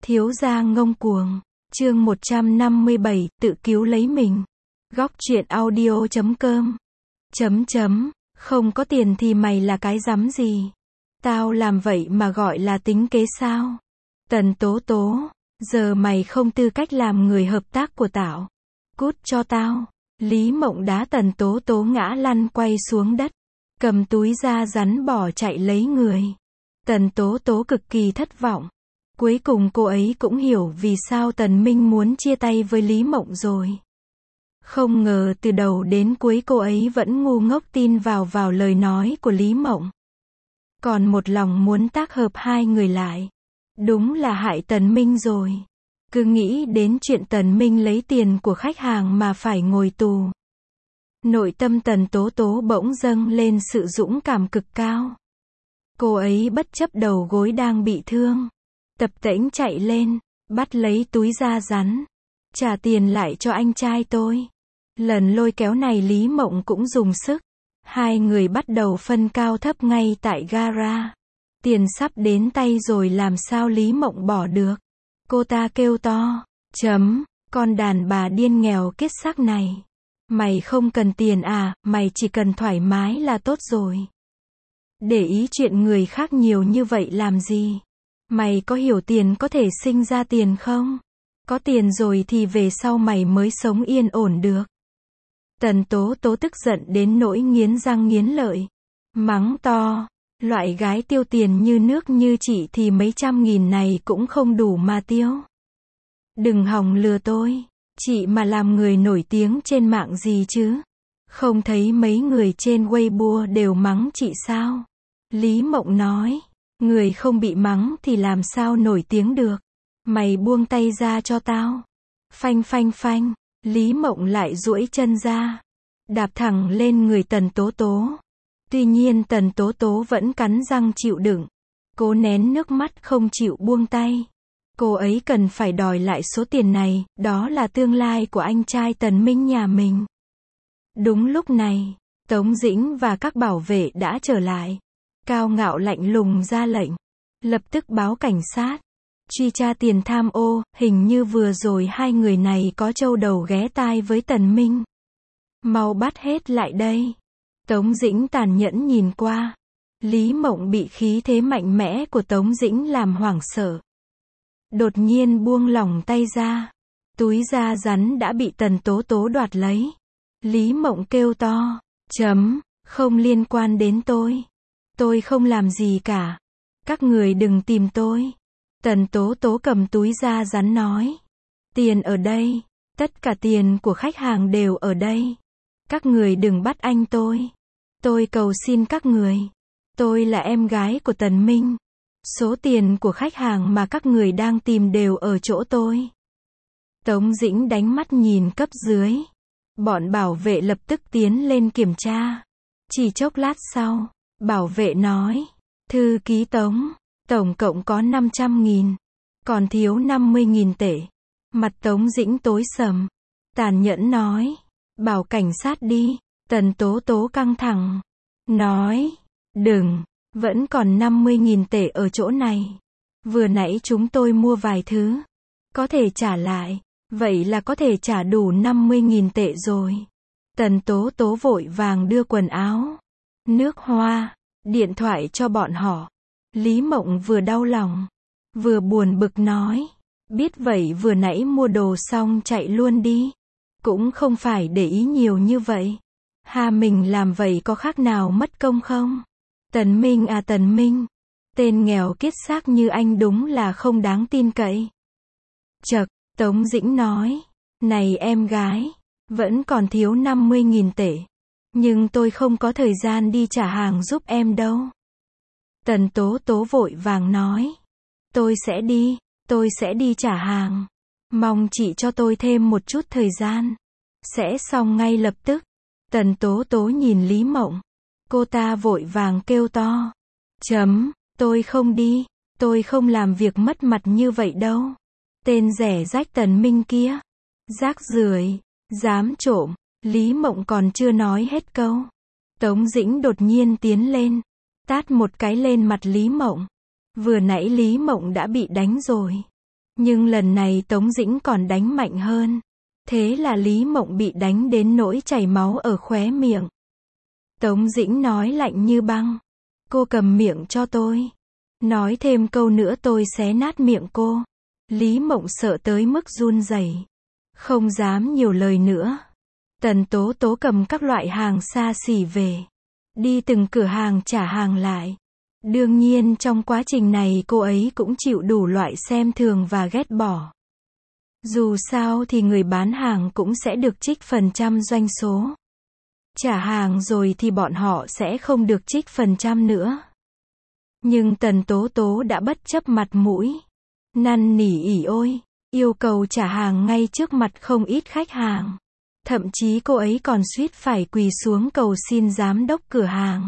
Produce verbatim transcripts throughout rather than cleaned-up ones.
Thiếu gia ngông cuồng. Chương một trăm năm mươi bảy, tự cứu lấy mình. Góc truyện audio chấm com. Chấm chấm, không có tiền thì mày là cái rắm gì? Tao làm vậy mà gọi là tính kế sao? Tần Tố Tố, giờ mày không tư cách làm người hợp tác của tao. Cút cho tao. Lý Mộng đá Tần Tố Tố ngã lăn quay xuống đất, cầm túi da rắn bỏ chạy lấy người. Tần Tố Tố cực kỳ thất vọng. Cuối cùng cô ấy cũng hiểu vì sao Tần Minh muốn chia tay với Lý Mộng rồi. Không ngờ từ đầu đến cuối cô ấy vẫn ngu ngốc tin vào vào lời nói của Lý Mộng. Còn một lòng muốn tác hợp hai người lại. Đúng là hại Tần Minh rồi. Cứ nghĩ đến chuyện Tần Minh lấy tiền của khách hàng mà phải ngồi tù. Nội tâm Tần Tố Tố bỗng dâng lên sự dũng cảm cực cao. Cô ấy bất chấp đầu gối đang bị thương, tập tễnh chạy lên, bắt lấy túi da rắn. Trả tiền lại cho anh trai tôi. Lần lôi kéo này Lý Mộng cũng dùng sức. Hai người bắt đầu phân cao thấp ngay tại gara. Tiền sắp đến tay rồi làm sao Lý Mộng bỏ được. Cô ta kêu to, chấm, con đàn bà điên nghèo kiết xác này. Mày không cần tiền à, mày chỉ cần thoải mái là tốt rồi. Để ý chuyện người khác nhiều như vậy làm gì? Mày có hiểu tiền có thể sinh ra tiền không? Có tiền rồi thì về sau mày mới sống yên ổn được. Tần Tố Tố tức giận đến nỗi nghiến răng nghiến lợi. Mắng to, loại gái tiêu tiền như nước như chị thì mấy trăm nghìn này cũng không đủ mà tiêu. Đừng hòng lừa tôi. Chị mà làm người nổi tiếng trên mạng gì chứ? Không thấy mấy người trên Weibo đều mắng chị sao? Lý Mộng nói, người không bị mắng thì làm sao nổi tiếng được? Mày buông tay ra cho tao. Phanh phanh phanh, Lý Mộng lại duỗi chân ra, đạp thẳng lên người Tần Tố Tố. Tuy nhiên Tần Tố Tố vẫn cắn răng chịu đựng, cố nén nước mắt không chịu buông tay. Cô ấy cần phải đòi lại số tiền này, đó là tương lai của anh trai Tần Minh nhà mình. Đúng lúc này, Tống Dĩnh và các bảo vệ đã trở lại. Cao Ngạo lạnh lùng ra lệnh, lập tức báo cảnh sát, truy tra tiền tham ô. Hình như vừa rồi hai người này có trâu đầu ghé tai với Tần Minh. Mau bắt hết lại đây. Tống Dĩnh tàn nhẫn nhìn qua. Lý Mộng bị khí thế mạnh mẽ của Tống Dĩnh làm hoảng sợ. Đột nhiên buông lỏng tay ra. Túi da rắn đã bị Tần Tố Tố đoạt lấy. Lý Mộng kêu to, chấm, không liên quan đến tôi. Tôi không làm gì cả. Các người đừng tìm tôi. Tần Tố Tố cầm túi da rắn nói. Tiền ở đây. Tất cả tiền của khách hàng đều ở đây. Các người đừng bắt anh tôi. Tôi cầu xin các người. Tôi là em gái của Tần Minh. Số tiền của khách hàng mà các người đang tìm đều ở chỗ tôi. Tống Dĩnh đánh mắt nhìn cấp dưới. Bọn bảo vệ lập tức tiến lên kiểm tra. Chỉ chốc lát sau, bảo vệ nói, thư ký Tống, tổng cộng có năm trăm nghìn, còn thiếu năm mươi nghìn tệ. Mặt Tống Dĩnh tối sầm, tàn nhẫn nói, bảo cảnh sát đi. Tần Tố Tố căng thẳng, nói, đừng, vẫn còn năm mươi nghìn tệ ở chỗ này. Vừa nãy chúng tôi mua vài thứ, có thể trả lại, vậy là có thể trả đủ năm mươi nghìn tệ rồi. Tần Tố Tố vội vàng đưa quần áo, nước hoa, điện thoại cho bọn họ. Lý Mộng vừa đau lòng, vừa buồn bực nói, biết vậy vừa nãy mua đồ xong chạy luôn đi. Cũng không phải để ý nhiều như vậy. Hà mình làm vậy có khác nào mất công không? Tần Minh à Tần Minh, tên nghèo kiết xác như anh đúng là không đáng tin cậy. Chậc, Tống Dĩnh nói, này em gái, vẫn còn thiếu năm mươi nghìn tệ. Nhưng tôi không có thời gian đi trả hàng giúp em đâu. Tần Tố Tố vội vàng nói, tôi sẽ đi, tôi sẽ đi trả hàng. Mong chị cho tôi thêm một chút thời gian. Sẽ xong ngay lập tức. Tần Tố Tố nhìn Lý Mộng. Cô ta vội vàng kêu to, chấm, tôi không đi, tôi không làm việc mất mặt như vậy đâu. Tên rẻ rách Tần Minh kia, rác rưởi, dám trộm. Lý Mộng còn chưa nói hết câu, Tống Dĩnh đột nhiên tiến lên, tát một cái lên mặt Lý Mộng. Vừa nãy Lý Mộng đã bị đánh rồi. Nhưng lần này Tống Dĩnh còn đánh mạnh hơn. Thế là Lý Mộng bị đánh đến nỗi chảy máu ở khóe miệng. Tống Dĩnh nói lạnh như băng. Cô cầm miệng cho tôi. Nói thêm câu nữa tôi xé nát miệng cô. Lý Mộng sợ tới mức run rẩy, không dám nhiều lời nữa. Tần Tố Tố cầm các loại hàng xa xỉ về. Đi từng cửa hàng trả hàng lại. Đương nhiên trong quá trình này cô ấy cũng chịu đủ loại xem thường và ghét bỏ. Dù sao thì người bán hàng cũng sẽ được trích phần trăm doanh số. Trả hàng rồi thì bọn họ sẽ không được trích phần trăm nữa. Nhưng Tần Tố Tố đã bất chấp mặt mũi. Năn nỉ ỉ ôi, yêu cầu trả hàng ngay trước mặt không ít khách hàng. Thậm chí cô ấy còn suýt phải quỳ xuống cầu xin giám đốc cửa hàng.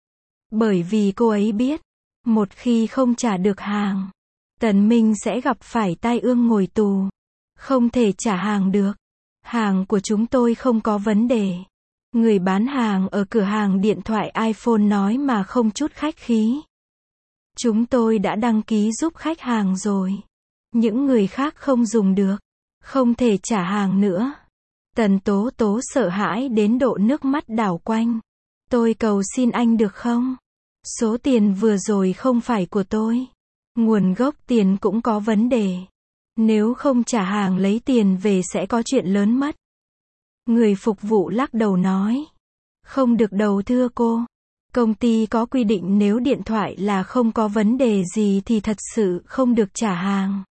Bởi vì cô ấy biết, một khi không trả được hàng, Tần Minh sẽ gặp phải tai ương ngồi tù. Không thể trả hàng được. Hàng của chúng tôi không có vấn đề. Người bán hàng ở cửa hàng điện thoại iPhone nói mà không chút khách khí. Chúng tôi đã đăng ký giúp khách hàng rồi. Những người khác không dùng được. Không thể trả hàng nữa. Tần Tố Tố sợ hãi đến độ nước mắt đảo quanh. Tôi cầu xin anh được không? Số tiền vừa rồi không phải của tôi. Nguồn gốc tiền cũng có vấn đề. Nếu không trả hàng lấy tiền về sẽ có chuyện lớn mất. Người phục vụ lắc đầu nói. Không được đâu thưa cô. Công ty có quy định nếu điện thoại là không có vấn đề gì thì thật sự không được trả hàng.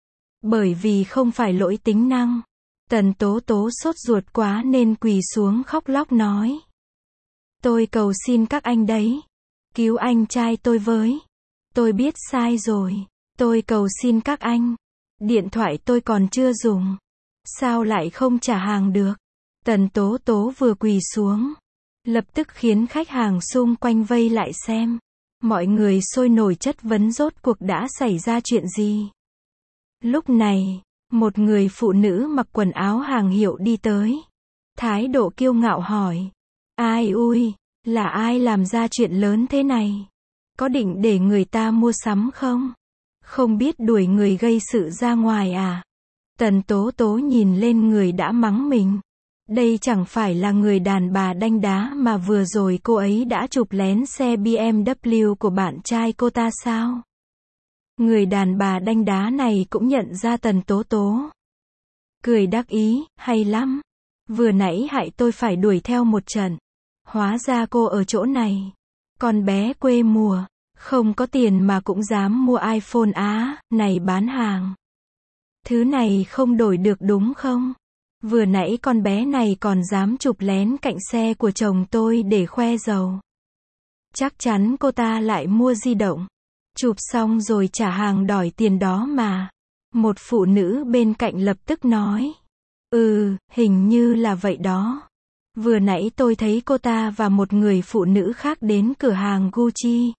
Bởi vì không phải lỗi tính năng. Tần Tố Tố sốt ruột quá nên quỳ xuống khóc lóc nói. Tôi cầu xin các anh đấy. Cứu anh trai tôi với. Tôi biết sai rồi. Tôi cầu xin các anh. Điện thoại tôi còn chưa dùng. Sao lại không trả hàng được? Tần Tố Tố vừa quỳ xuống. Lập tức khiến khách hàng xung quanh vây lại xem. Mọi người sôi nổi chất vấn rốt cuộc đã xảy ra chuyện gì. Lúc này, một người phụ nữ mặc quần áo hàng hiệu đi tới. Thái độ kiêu ngạo hỏi. Ai ui, là ai làm ra chuyện lớn thế này? Có định để người ta mua sắm không? Không biết đuổi người gây sự ra ngoài à? Tần Tố Tố nhìn lên người đã mắng mình. Đây chẳng phải là người đàn bà đanh đá mà vừa rồi cô ấy đã chụp lén xe bê em vê của bạn trai cô ta sao? Người đàn bà đanh đá này cũng nhận ra Tần Tố Tố. Cười đắc ý, hay lắm. Vừa nãy hại tôi phải đuổi theo một trận. Hóa ra cô ở chỗ này. Con bé quê mùa, không có tiền mà cũng dám mua iPhone á, này bán hàng. Thứ này không đổi được đúng không? Vừa nãy con bé này còn dám chụp lén cạnh xe của chồng tôi để khoe giàu. Chắc chắn cô ta lại mua di động. Chụp xong rồi trả hàng đòi tiền đó mà. Một phụ nữ bên cạnh lập tức nói. Ừ, hình như là vậy đó. Vừa nãy tôi thấy cô ta và một người phụ nữ khác đến cửa hàng Gucci,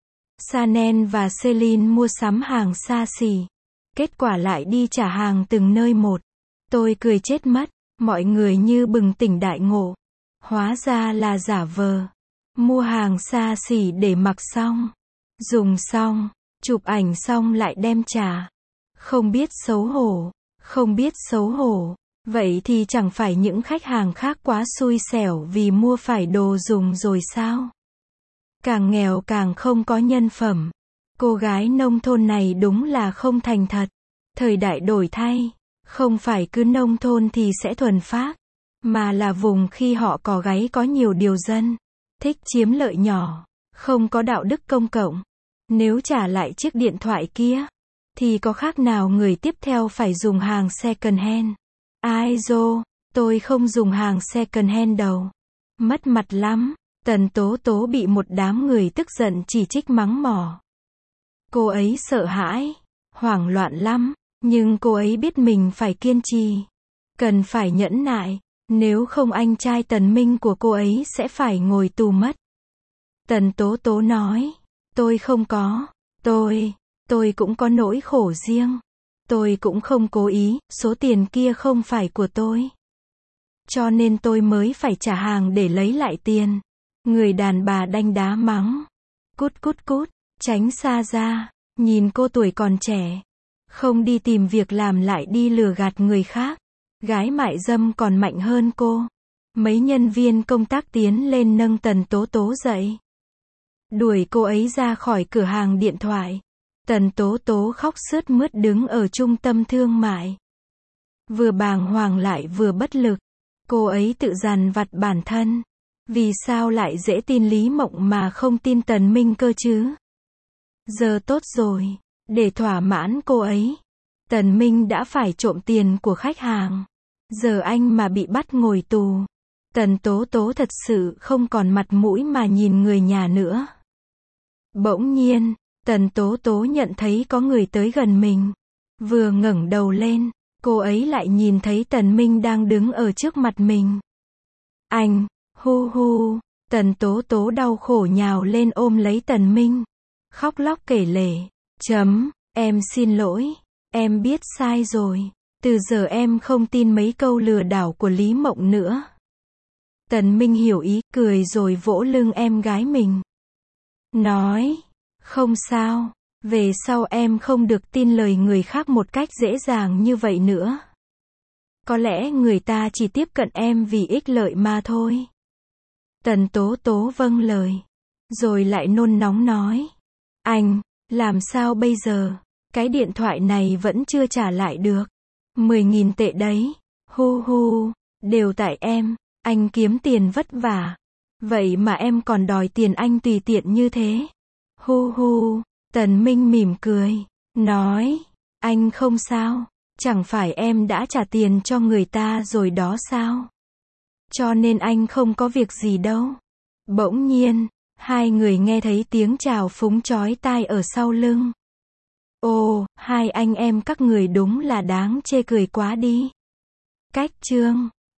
Chanel và Celine mua sắm hàng xa xỉ. Kết quả lại đi trả hàng từng nơi một. Tôi cười chết mất. Mọi người như bừng tỉnh đại ngộ. Hóa ra là giả vờ. Mua hàng xa xỉ để mặc xong. Dùng xong. Chụp ảnh xong lại đem trả. Không biết xấu hổ. Không biết xấu hổ. Vậy thì chẳng phải những khách hàng khác quá xui xẻo vì mua phải đồ dùng rồi sao? Càng nghèo càng không có nhân phẩm. Cô gái nông thôn này đúng là không thành thật. Thời đại đổi thay. Không phải cứ nông thôn thì sẽ thuần phác. Mà là vùng khi họ có gáy có nhiều điều dân. Thích chiếm lợi nhỏ. Không có đạo đức công cộng. Nếu trả lại chiếc điện thoại kia. Thì có khác nào người tiếp theo phải dùng hàng second hand. Ai dô, tôi không dùng hàng second hand đâu. Mất mặt lắm. Tần Tố Tố bị một đám người tức giận chỉ trích mắng mỏ. Cô ấy sợ hãi, hoảng loạn lắm, nhưng cô ấy biết mình phải kiên trì. Cần phải nhẫn nại, nếu không anh trai Tần Minh của cô ấy sẽ phải ngồi tù mất. Tần Tố Tố nói, tôi không có, tôi, tôi cũng có nỗi khổ riêng. Tôi cũng không cố ý, số tiền kia không phải của tôi. Cho nên tôi mới phải trả hàng để lấy lại tiền. Người đàn bà đanh đá mắng. Cút cút cút, tránh xa ra, nhìn cô tuổi còn trẻ. Không đi tìm việc làm lại đi lừa gạt người khác. Gái mại dâm còn mạnh hơn cô. Mấy nhân viên công tác tiến lên nâng Tần Tố Tố dậy. Đuổi cô ấy ra khỏi cửa hàng điện thoại. Tần Tố Tố khóc sướt mướt đứng ở trung tâm thương mại. Vừa bàng hoàng lại vừa bất lực. Cô ấy tự dằn vặt bản thân. Vì sao lại dễ tin Lý Mộng mà không tin Tần Minh cơ chứ? Giờ tốt rồi. Để thỏa mãn cô ấy, Tần Minh đã phải trộm tiền của khách hàng. Giờ anh mà bị bắt ngồi tù. Tần Tố Tố thật sự không còn mặt mũi mà nhìn người nhà nữa. Bỗng nhiên, Tần Tố Tố nhận thấy có người tới gần mình. Vừa ngẩng đầu lên, cô ấy lại nhìn thấy Tần Minh đang đứng ở trước mặt mình. Anh, hu hu, Tần Tố Tố đau khổ nhào lên ôm lấy Tần Minh. Khóc lóc kể lể. Chấm, em xin lỗi, em biết sai rồi. Từ giờ em không tin mấy câu lừa đảo của Lý Mộng nữa. Tần Minh hiểu ý, cười rồi vỗ lưng em gái mình. Nói, không sao, về sau em không được tin lời người khác một cách dễ dàng như vậy nữa. Có lẽ người ta chỉ tiếp cận em vì ích lợi mà thôi. Tần Tố Tố vâng lời, rồi lại nôn nóng nói. Anh, làm sao bây giờ? Cái điện thoại này vẫn chưa trả lại được. Mười nghìn tệ đấy. Hu hu, đều tại em. Anh kiếm tiền vất vả. Vậy mà em còn đòi tiền anh tùy tiện như thế. Hu hu, Tần Minh mỉm cười. Nói, anh không sao. Chẳng phải em đã trả tiền cho người ta rồi đó sao? Cho nên anh không có việc gì đâu. Bỗng nhiên, hai người nghe thấy tiếng chào phúng chói tai ở sau lưng. Ồ, hai anh em các người đúng là đáng chê cười quá đi. Cách chương